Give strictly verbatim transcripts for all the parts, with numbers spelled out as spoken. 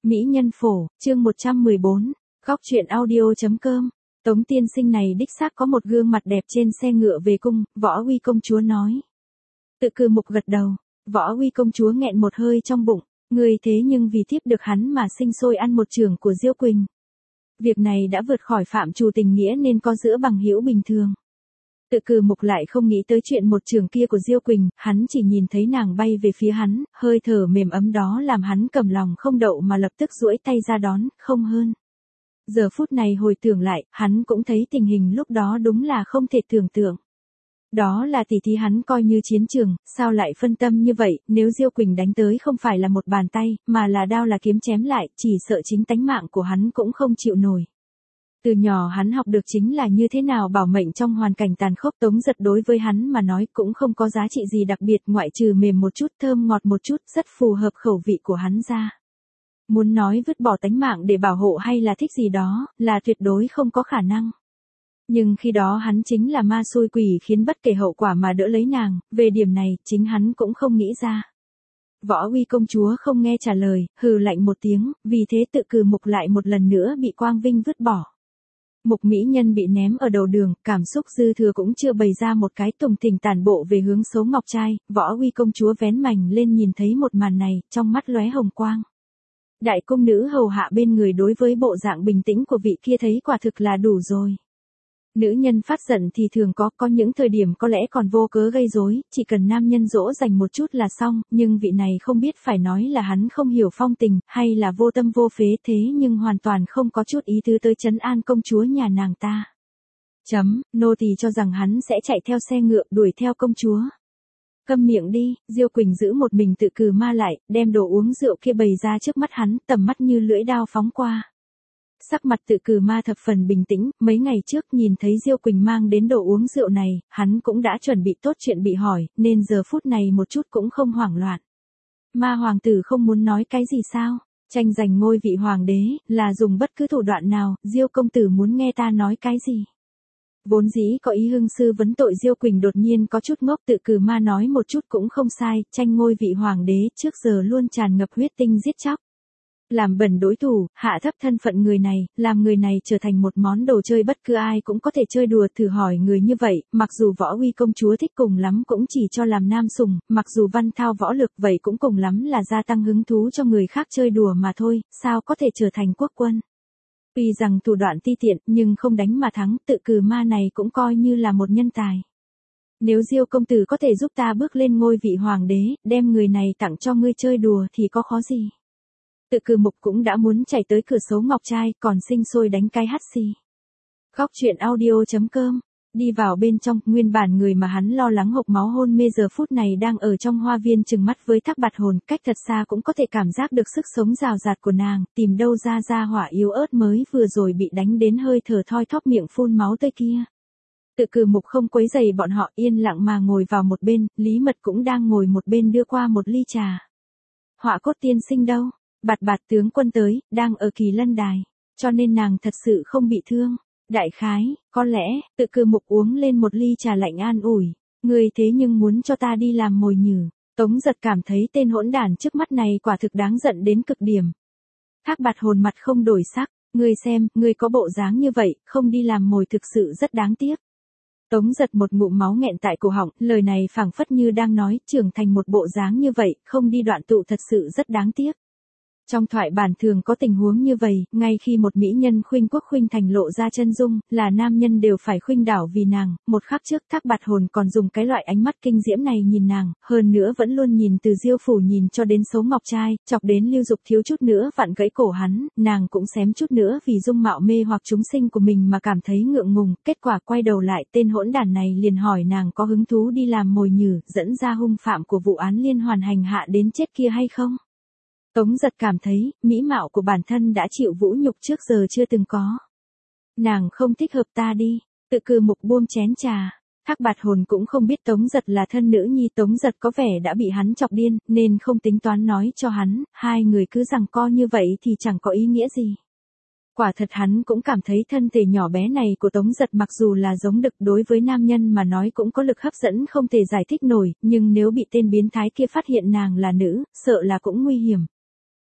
Mỹ nhân phổ, chương một trăm mười bốn, góc truyện audio.com. Tống tiên sinh này đích xác có một gương mặt đẹp trên xe ngựa về cung, Võ Uy công chúa nói. Tự cừ mục gật đầu, Võ Uy công chúa nghẹn một hơi trong bụng, người thế nhưng vì tiếp được hắn mà sinh sôi ăn một chưởng của Diêu Quỳnh. Việc này đã vượt khỏi phạm trù tình nghĩa nên có giữa bằng hữu bình thường. Tự cừ mục lại không nghĩ tới chuyện một chưởng kia của Diêu Quỳnh, hắn chỉ nhìn thấy nàng bay về phía hắn, hơi thở mềm ấm đó làm hắn cầm lòng không đậu mà lập tức duỗi tay ra đón, không hơn. Giờ phút này hồi tưởng lại, hắn cũng thấy tình hình lúc đó đúng là không thể tưởng tượng. Đó là tỷ thí hắn coi như chiến trường, sao lại phân tâm như vậy, nếu Diêu Quỳnh đánh tới không phải là một bàn tay, mà là đao là kiếm chém lại, chỉ sợ chính tánh mạng của hắn cũng không chịu nổi. Từ nhỏ hắn học được chính là như thế nào bảo mệnh trong hoàn cảnh tàn khốc. Tống Giật đối với hắn mà nói cũng không có giá trị gì đặc biệt ngoại trừ mềm một chút, thơm ngọt một chút, rất phù hợp khẩu vị của hắn ra. Muốn nói vứt bỏ tánh mạng để bảo hộ hay là thích gì đó, là tuyệt đối không có khả năng. Nhưng khi đó hắn chính là ma xui quỷ khiến bất kể hậu quả mà đỡ lấy nàng, về điểm này, chính hắn cũng không nghĩ ra. Võ Uy công chúa không nghe trả lời, hừ lạnh một tiếng, vì thế tự cừ mục lại một lần nữa bị Quang Vinh vứt bỏ. Mục mỹ nhân bị ném ở đầu đường, cảm xúc dư thừa cũng chưa bày ra một cái, tùng thình tản bộ về hướng Số Ngọc Trai. Võ Uy công chúa vén mành lên nhìn thấy một màn này, trong mắt lóe hồng quang. Đại cung nữ hầu hạ bên người đối với bộ dạng bình tĩnh của vị kia thấy quả thực là đủ rồi. Nữ nhân phát giận thì thường có, có những thời điểm có lẽ còn vô cớ gây rối, chỉ cần nam nhân dỗ dành một chút là xong, nhưng vị này không biết phải nói là hắn không hiểu phong tình, hay là vô tâm vô phế, thế nhưng hoàn toàn không có chút ý tứ tới trấn an công chúa nhà nàng ta. Chấm, nô tỳ cho rằng hắn sẽ chạy theo xe ngựa đuổi theo công chúa. Câm miệng đi, Diêu Quỳnh giữ một mình tự cừ ma lại, đem đồ uống rượu kia bày ra trước mắt hắn, tầm mắt như lưỡi dao phóng qua. Sắc mặt tự cừ ma thập phần bình tĩnh, mấy ngày trước nhìn thấy Diêu Quỳnh mang đến đồ uống rượu này, hắn cũng đã chuẩn bị tốt chuyện bị hỏi, nên giờ phút này một chút cũng không hoảng loạn. Ma hoàng tử không muốn nói cái gì sao? Tranh giành ngôi vị hoàng đế, là dùng bất cứ thủ đoạn nào, Diêu công tử muốn nghe ta nói cái gì? Vốn dĩ có ý hưng sư vấn tội Diêu Quỳnh đột nhiên có chút ngốc, tự cừ ma nói một chút cũng không sai, tranh ngôi vị hoàng đế trước giờ luôn tràn ngập huyết tinh giết chóc. Làm bẩn đối thủ, hạ thấp thân phận người này, làm người này trở thành một món đồ chơi bất cứ ai cũng có thể chơi đùa. Thử hỏi người như vậy, mặc dù Võ Uy công chúa thích cùng lắm cũng chỉ cho làm nam sùng, mặc dù văn thao võ lực vậy cũng cùng lắm là gia tăng hứng thú cho người khác chơi đùa mà thôi, sao có thể trở thành quốc quân. Tuy rằng thủ đoạn ti tiện nhưng không đánh mà thắng, tự cừ ma này cũng coi như là một nhân tài. Nếu Diêu công tử có thể giúp ta bước lên ngôi vị hoàng đế, đem người này tặng cho ngươi chơi đùa thì có khó gì. Tự cừ mục cũng đã muốn chạy tới cửa Số Ngọc Trai, còn sinh sôi đánh cái hắt xì. Góc truyện audio.com. Đi vào bên trong, nguyên bản người mà hắn lo lắng hộc máu hôn mê giờ phút này đang ở trong hoa viên chừng mắt với Thác Bạt Hồn, cách thật xa cũng có thể cảm giác được sức sống rào rạt của nàng, tìm đâu ra ra hỏa yếu ớt mới vừa rồi bị đánh đến hơi thở thoi thóp miệng phun máu tươi kia. Tự cừ mục không quấy rầy bọn họ, yên lặng mà ngồi vào một bên, Lý Mật cũng đang ngồi một bên đưa qua một ly trà. Họa Cốt tiên sinh đâu? Bạt Bạt tướng quân tới, đang ở Kỳ Lân Đài, cho nên nàng thật sự không bị thương. Đại khái, có lẽ, tự cừ mục uống lên một ly trà lạnh an ủi, người thế nhưng muốn cho ta đi làm mồi nhử. Tống Giật cảm thấy tên hỗn đản trước mắt này quả thực đáng giận đến cực điểm. Thác Bạt Hồn mặt không đổi sắc, ngươi xem, ngươi có bộ dáng như vậy, không đi làm mồi thực sự rất đáng tiếc. Tống Giật một ngụm máu nghẹn tại cổ họng, lời này phảng phất như đang nói, trưởng thành một bộ dáng như vậy, không đi đoạn tụ thật sự rất đáng tiếc. Trong thoại bản thường có tình huống như vậy, ngay khi một mỹ nhân khuynh quốc khuynh thành lộ ra chân dung, là nam nhân đều phải khuynh đảo vì nàng. Một khắc trước Thác Bạt Hồn còn dùng cái loại ánh mắt kinh diễm này nhìn nàng, hơn nữa vẫn luôn nhìn từ Diêu phủ nhìn cho đến Số Ngọc Trai, chọc đến Lưu Dục thiếu chút nữa vặn gãy cổ hắn, nàng cũng xém chút nữa vì dung mạo mê hoặc chúng sinh của mình mà cảm thấy ngượng ngùng. Kết quả quay đầu lại, tên hỗn đản này liền hỏi nàng có hứng thú đi làm mồi nhử, dẫn ra hung phạm của vụ án liên hoàn hành hạ đến chết kia hay không. Tống Giật cảm thấy, mỹ mạo của bản thân đã chịu vũ nhục trước giờ chưa từng có. Nàng không thích hợp ta đi, tự cừ mục buông chén trà. Thác Bạt Hồn cũng không biết Tống Giật là thân nữ nhi, Tống Giật có vẻ đã bị hắn chọc điên, nên không tính toán nói cho hắn, hai người cứ giằng co như vậy thì chẳng có ý nghĩa gì. Quả thật hắn cũng cảm thấy thân thể nhỏ bé này của Tống Giật mặc dù là giống đực, đối với nam nhân mà nói cũng có lực hấp dẫn không thể giải thích nổi, nhưng nếu bị tên biến thái kia phát hiện nàng là nữ, sợ là cũng nguy hiểm.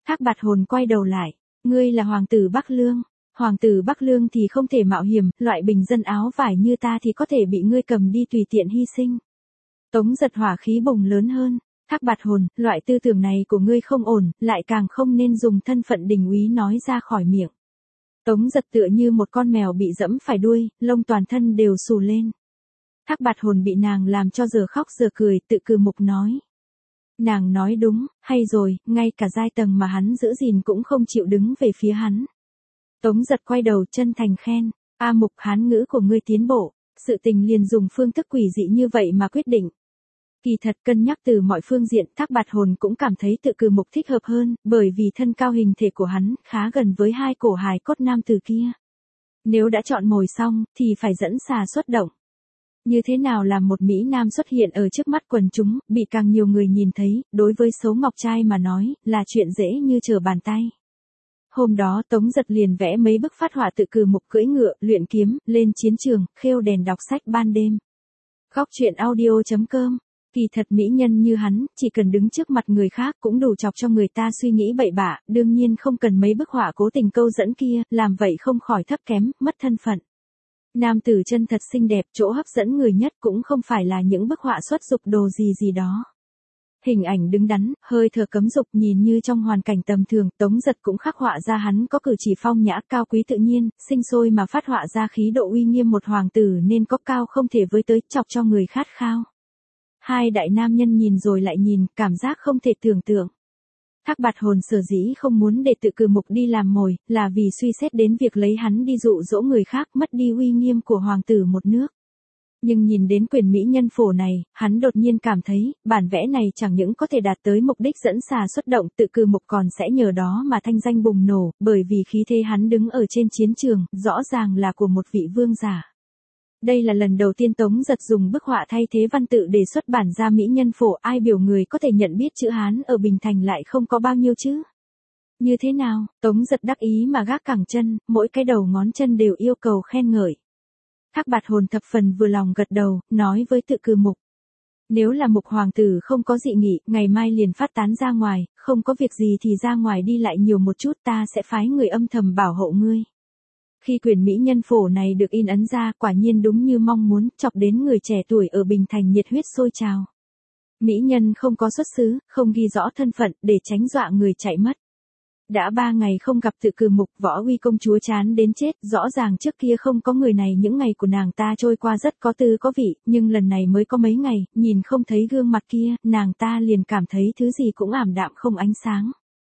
Thác Bạt Hồn quay đầu lại, ngươi là hoàng tử Bắc Lương, hoàng tử Bắc Lương thì không thể mạo hiểm, loại bình dân áo vải như ta thì có thể bị ngươi cầm đi tùy tiện hy sinh. Tống Giật hỏa khí bùng lớn hơn, Thác Bạt Hồn, loại tư tưởng này của ngươi không ổn, lại càng không nên dùng thân phận đình úy nói ra khỏi miệng. Tống Giật tựa như một con mèo bị dẫm phải đuôi, lông toàn thân đều xù lên. Thác Bạt Hồn bị nàng làm cho giờ khóc giờ cười, tự cừ mục nói. Nàng nói đúng, hay rồi, ngay cả giai tầng mà hắn giữ gìn cũng không chịu đứng về phía hắn. Tống Giật quay đầu chân thành khen, A Mục, hán ngữ của ngươi tiến bộ, sự tình liền dùng phương thức quỷ dị như vậy mà quyết định. Kỳ thật cân nhắc từ mọi phương diện, Thác Bạt Hồn cũng cảm thấy tự cừ mục thích hợp hơn, bởi vì thân cao hình thể của hắn khá gần với hai cổ hài cốt nam tử kia. Nếu đã chọn mồi xong, thì phải dẫn xà xuất động. Như thế nào làm một Mỹ Nam xuất hiện ở trước mắt quần chúng, bị càng nhiều người nhìn thấy, đối với Sấu Ngọc Trai mà nói, là chuyện dễ như trở bàn tay. Hôm đó Tống Giật liền vẽ mấy bức phát họa tự cừ mục cưỡi ngựa, luyện kiếm, lên chiến trường, khêu đèn đọc sách ban đêm. Góc truyện audio chấm com. Kỳ thật mỹ nhân như hắn, chỉ cần đứng trước mặt người khác cũng đủ chọc cho người ta suy nghĩ bậy bạ, đương nhiên không cần mấy bức họa cố tình câu dẫn kia, làm vậy không khỏi thấp kém, mất thân phận. Nam tử chân thật xinh đẹp, chỗ hấp dẫn người nhất cũng không phải là những bức họa xuất dục đồ gì gì đó. Hình ảnh đứng đắn, hơi thở cấm dục, nhìn như trong hoàn cảnh tầm thường, Tống Giật cũng khắc họa ra hắn có cử chỉ phong nhã, cao quý tự nhiên, sinh sôi mà phát họa ra khí độ uy nghiêm một hoàng tử nên có cao không thể với tới, chọc cho người khát khao. Hai đại nam nhân nhìn rồi lại nhìn, cảm giác không thể tưởng tượng. Thác Bạt Hồn sở dĩ không muốn để tự cừ mục đi làm mồi, là vì suy xét đến việc lấy hắn đi dụ dỗ người khác, mất đi uy nghiêm của hoàng tử một nước. Nhưng nhìn đến quyền mỹ nhân phổ này, hắn đột nhiên cảm thấy, bản vẽ này chẳng những có thể đạt tới mục đích dẫn xà xuất động, tự cừ mục còn sẽ nhờ đó mà thanh danh bùng nổ, bởi vì khí thế hắn đứng ở trên chiến trường, rõ ràng là của một vị vương giả. Đây là lần đầu tiên Tống Giật dùng bức họa thay thế văn tự để xuất bản ra mỹ nhân phổ, ai biểu người có thể nhận biết chữ Hán ở Bình Thành lại không có bao nhiêu chứ. Như thế nào, Tống Giật đắc ý mà gác cẳng chân, mỗi cái đầu ngón chân đều yêu cầu khen ngợi. Thác Bạt Hồn thập phần vừa lòng gật đầu, nói với tự cừ mục. Nếu là Mục hoàng tử không có dị nghị, ngày mai liền phát tán ra ngoài, không có việc gì thì ra ngoài đi lại nhiều một chút, ta sẽ phái người âm thầm bảo hộ ngươi. Khi quyển mỹ nhân phổ này được in ấn ra, quả nhiên đúng như mong muốn, chọc đến người trẻ tuổi ở Bình Thành nhiệt huyết sôi trào. Mỹ nhân không có xuất xứ, không ghi rõ thân phận, để tránh dọa người chạy mất. Đã ba ngày không gặp tự cừ mục, Võ Uy công chúa chán đến chết, rõ ràng trước kia không có người này, những ngày của nàng ta trôi qua rất có tư có vị, nhưng lần này mới có mấy ngày, nhìn không thấy gương mặt kia, nàng ta liền cảm thấy thứ gì cũng ảm đạm không ánh sáng.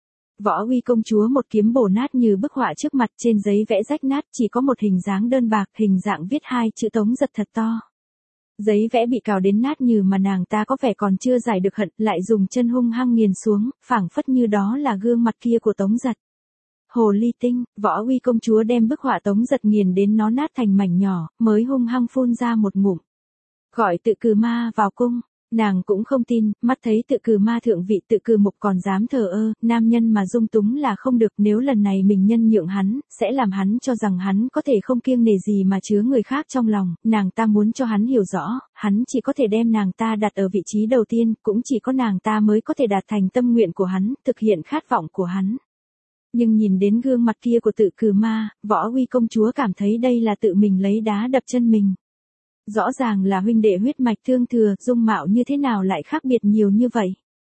Võ Uy công chúa một kiếm bổ nát như bức họa trước mặt, trên giấy vẽ rách nát, chỉ có một hình dáng đơn bạc, hình dạng viết hai chữ Tống Giật thật to. Giấy vẽ bị cào đến nát như mà nàng ta có vẻ còn chưa giải được hận, lại dùng chân hung hăng nghiền xuống, phảng phất như đó là gương mặt kia của Tống Giật. Hồ ly tinh, Võ Uy công chúa đem bức họa Tống Giật nghiền đến nó nát thành mảnh nhỏ, mới hung hăng phun ra một ngụm. Gọi tự cừ ma vào cung. Nàng cũng không tin, mắt thấy tự cừ ma thượng vị, tự cừ mục còn dám thờ ơ, nam nhân mà dung túng là không được, nếu lần này mình nhân nhượng hắn, sẽ làm hắn cho rằng hắn có thể không kiêng nể gì mà chứa người khác trong lòng, nàng ta muốn cho hắn hiểu rõ, hắn chỉ có thể đem nàng ta đặt ở vị trí đầu tiên, cũng chỉ có nàng ta mới có thể đạt thành tâm nguyện của hắn, thực hiện khát vọng của hắn. Nhưng nhìn đến gương mặt kia của tự cừ ma, Võ Uy công chúa cảm thấy đây là tự mình lấy đá đập chân mình. Rõ ràng là huynh đệ huyết mạch thương thừa, dung mạo như thế nào lại khác biệt nhiều như vậy.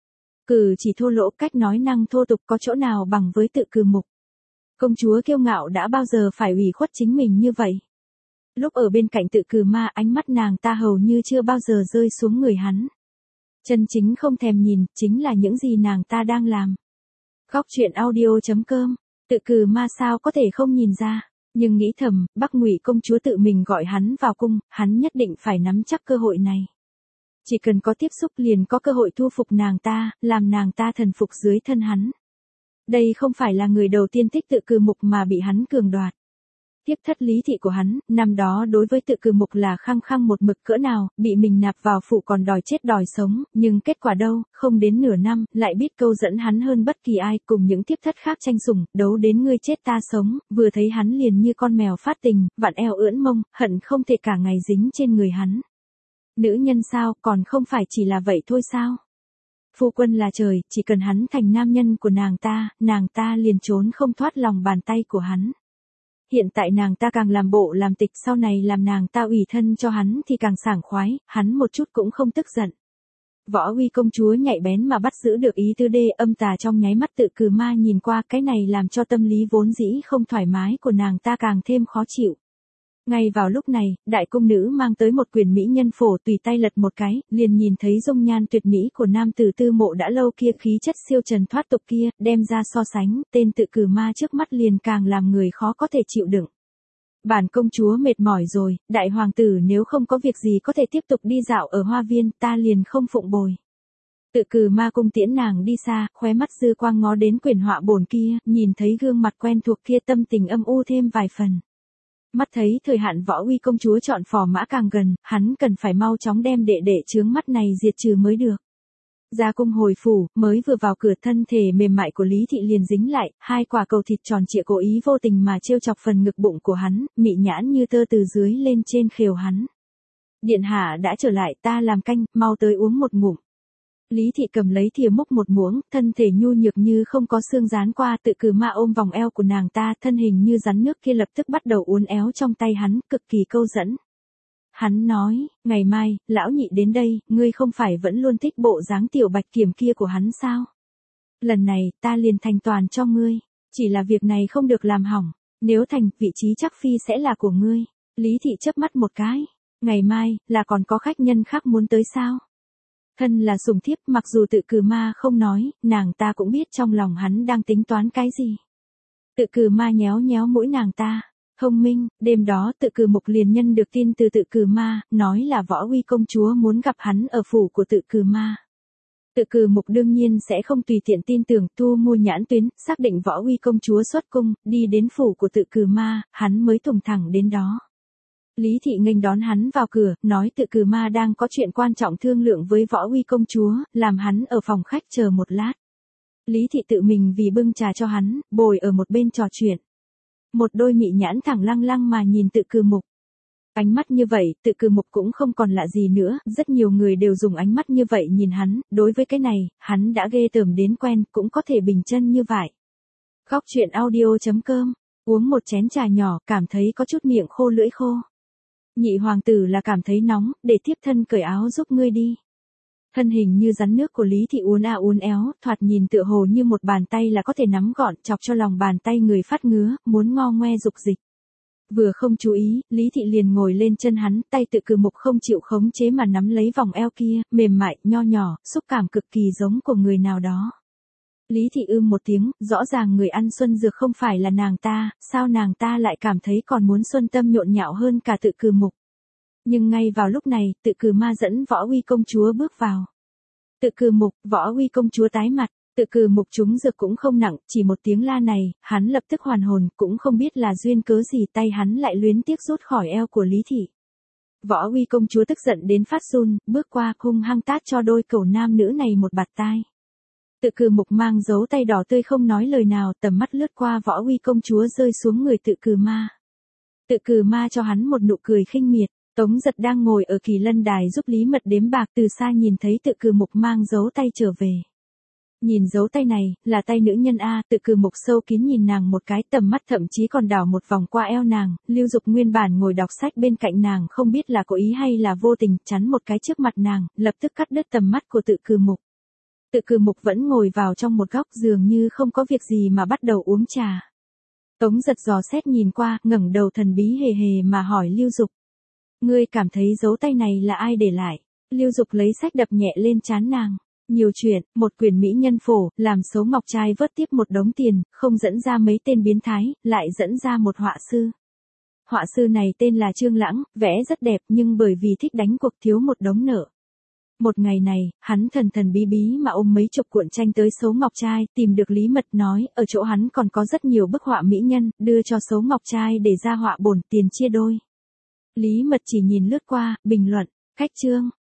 Cử chỉ thô lỗ, cách nói năng thô tục, có chỗ nào bằng với tự cừ mục. Công chúa kiêu ngạo đã bao giờ phải ủy khuất chính mình như vậy. Lúc ở bên cạnh tự cừ ma, ánh mắt nàng ta hầu như chưa bao giờ rơi xuống người hắn. Chân chính không thèm nhìn, chính là những gì nàng ta đang làm. Góc truyện audio chấm com, tự cừ ma sao có thể không nhìn ra. Nhưng nghĩ thầm, Bắc Ngụy công chúa tự mình gọi hắn vào cung, hắn nhất định phải nắm chắc cơ hội này. Chỉ cần có tiếp xúc liền có cơ hội thu phục nàng ta, làm nàng ta thần phục dưới thân hắn. Đây không phải là người đầu tiên thích tự cừ mục mà bị hắn cường đoạt. Tiếp thất Lý Thị của hắn, năm đó đối với tự cừ mục là khăng khăng một mực cỡ nào, bị mình nạp vào phủ còn đòi chết đòi sống, nhưng kết quả đâu, không đến nửa năm, lại biết câu dẫn hắn hơn bất kỳ ai, cùng những tiếp thất khác tranh sủng, đấu đến ngươi chết ta sống, vừa thấy hắn liền như con mèo phát tình, vặn eo ưỡn mông, hận không thể cả ngày dính trên người hắn. Nữ nhân sao, còn không phải chỉ là vậy thôi sao? Phu quân là trời, chỉ cần hắn thành nam nhân của nàng ta, nàng ta liền trốn không thoát lòng bàn tay của hắn. Hiện tại nàng ta càng làm bộ làm tịch, sau này làm nàng ta ủy thân cho hắn thì càng sảng khoái, hắn một chút cũng không tức giận. Võ Uy công chúa nhạy bén mà bắt giữ được ý tư đê âm tà trong nháy mắt. Tự Cừ Ma nhìn qua, cái này làm cho tâm lý vốn dĩ không thoải mái của nàng ta càng thêm khó chịu. Ngay vào lúc này, đại cung nữ mang tới một quyển mỹ nhân phổ, tùy tay lật một cái, liền nhìn thấy dung nhan tuyệt mỹ của nam tử tư mộ đã lâu kia, khí chất siêu trần thoát tục kia, đem ra so sánh, tên Tự Cừ Ma trước mắt liền càng làm người khó có thể chịu đựng. Bản công chúa mệt mỏi rồi, đại hoàng tử nếu không có việc gì có thể tiếp tục đi dạo ở hoa viên, ta liền không phụng bồi. Tự Cừ Ma cung tiễn nàng đi xa, khóe mắt dư quang ngó đến quyển họa bổn kia, nhìn thấy gương mặt quen thuộc kia, tâm tình âm u thêm vài phần. Mắt thấy thời hạn Võ Uy công chúa chọn phò mã càng gần, hắn cần phải mau chóng đem đệ đệ chướng mắt này diệt trừ mới được. Ra cung hồi phủ, mới vừa vào cửa, thân thể mềm mại của Lý Thị liền dính lại, hai quả cầu thịt tròn trịa cố ý vô tình mà trêu chọc phần ngực bụng của hắn, mị nhãn như tơ từ dưới lên trên khều hắn. Điện hạ đã trở lại, ta làm canh, mau tới uống một ngụm. Lý Thị cầm lấy thìa múc một muỗng, thân thể nhu nhược như không có xương dán qua. Tự Cừ Ma ôm vòng eo của nàng ta, thân hình như rắn nước kia lập tức bắt đầu uốn éo trong tay hắn, cực kỳ câu dẫn. Hắn nói, ngày mai, lão nhị đến đây, ngươi không phải vẫn luôn thích bộ dáng tiểu bạch kiểm kia của hắn sao? Lần này, ta liền thành toàn cho ngươi, chỉ là việc này không được làm hỏng, nếu thành, vị trí chắc phi sẽ là của ngươi. Lý Thị chớp mắt một cái, ngày mai, là còn có khách nhân khác muốn tới sao? Thân là sủng thiếp, mặc dù Tự Cừ Ma không nói, nàng ta cũng biết trong lòng hắn đang tính toán cái gì. Tự Cừ Ma nhéo nhéo mũi nàng ta. Thông minh, đêm đó Tự Cừ Mục liền nhân được tin từ Tự Cừ Ma, nói là Võ Uy công chúa muốn gặp hắn ở phủ của Tự Cừ Ma. Tự Cừ Mục đương nhiên sẽ không tùy tiện tin tưởng, thu mua nhãn tuyến, xác định Võ Uy công chúa xuất cung, đi đến phủ của Tự Cừ Ma, hắn mới thùng thẳng đến đó. Lý Thị nghênh đón hắn vào cửa, nói Tự Cừ Ma đang có chuyện quan trọng thương lượng với Võ Uy công chúa, làm hắn ở phòng khách chờ một lát. Lý Thị tự mình vì bưng trà cho hắn, bồi ở một bên trò chuyện. Một đôi mị nhãn thẳng lăng lăng mà nhìn Tự Cừ Mục. Ánh mắt như vậy, Tự Cừ Mục cũng không còn lạ gì nữa, rất nhiều người đều dùng ánh mắt như vậy nhìn hắn, đối với cái này, hắn đã ghê tởm đến quen, cũng có thể bình chân như vậy. Góc truyện audio chấm com, uống một chén trà nhỏ, cảm thấy có chút miệng khô lưỡi khô. Nhị hoàng tử là cảm thấy nóng, để thiếp thân cởi áo giúp ngươi đi. Thân hình như rắn nước của Lý Thị uốn a uốn éo, thoạt nhìn tựa hồ như một bàn tay là có thể nắm gọn, chọc cho lòng bàn tay người phát ngứa, muốn ngo ngoe dục dịch. Vừa không chú ý, Lý Thị liền ngồi lên chân hắn, tay Tự Cừ Mục không chịu khống chế mà nắm lấy vòng eo kia, mềm mại, nho nhỏ, xúc cảm cực kỳ giống của người nào đó. Lý Thị ưm một tiếng, rõ ràng người ăn xuân dược không phải là nàng ta, sao nàng ta lại cảm thấy còn muốn xuân tâm nhộn nhạo hơn cả Tự Cừ Mục. Nhưng ngay vào lúc này, Tự Cừ Ma dẫn Võ Uy công chúa bước vào. Tự Cừ Mục, Võ Uy công chúa tái mặt, Tự Cừ Mục trúng dược cũng không nặng, chỉ một tiếng la này, hắn lập tức hoàn hồn, cũng không biết là duyên cớ gì tay hắn lại luyến tiếc rút khỏi eo của Lý Thị. Võ Uy công chúa tức giận đến phát run, bước qua hung hăng tát cho đôi cẩu nam nữ này một bạt tai. Tự Cừ Mục mang dấu tay đỏ tươi không nói lời nào, tầm mắt lướt qua Võ Uy công chúa rơi xuống người Tự Cừ Ma. Tự Cừ Ma cho hắn một nụ cười khinh miệt. Tống Giật đang ngồi ở Kỳ Lân đài giúp Lý Mật đếm bạc, từ xa nhìn thấy Tự Cừ Mục mang dấu tay trở về. Nhìn dấu tay này, là tay nữ nhân a. Tự Cừ Mục sâu kín nhìn nàng một cái, tầm mắt thậm chí còn đảo một vòng qua eo nàng. Lưu Dục nguyên bản ngồi đọc sách bên cạnh nàng, không biết là cố ý hay là vô tình, chắn một cái trước mặt nàng, lập tức cắt đứt tầm mắt của Tự Cừ Mục. Tự Cừ Mục vẫn ngồi vào trong một góc, dường như không có việc gì mà bắt đầu uống trà. Tống Giật dò xét nhìn qua, ngẩng đầu thần bí hề hề mà hỏi Lưu Dục. Ngươi cảm thấy dấu tay này là ai để lại? Lưu Dục lấy sách đập nhẹ lên trán nàng. Nhiều chuyện, một quyển mỹ nhân phổ, làm xấu ngọc trai vớt tiếp một đống tiền, không dẫn ra mấy tên biến thái, lại dẫn ra một họa sư. Họa sư này tên là Trương Lãng, vẽ rất đẹp nhưng bởi vì thích đánh cuộc thiếu một đống nợ. Một ngày này, hắn thần thần bí bí mà ôm mấy chục cuộn tranh tới Sấu Ngọc Trai, tìm được Lý Mật nói, ở chỗ hắn còn có rất nhiều bức họa mỹ nhân, đưa cho Sấu Ngọc Trai để ra họa bổn, tiền chia đôi. Lý Mật chỉ nhìn lướt qua, bình luận, khách trương,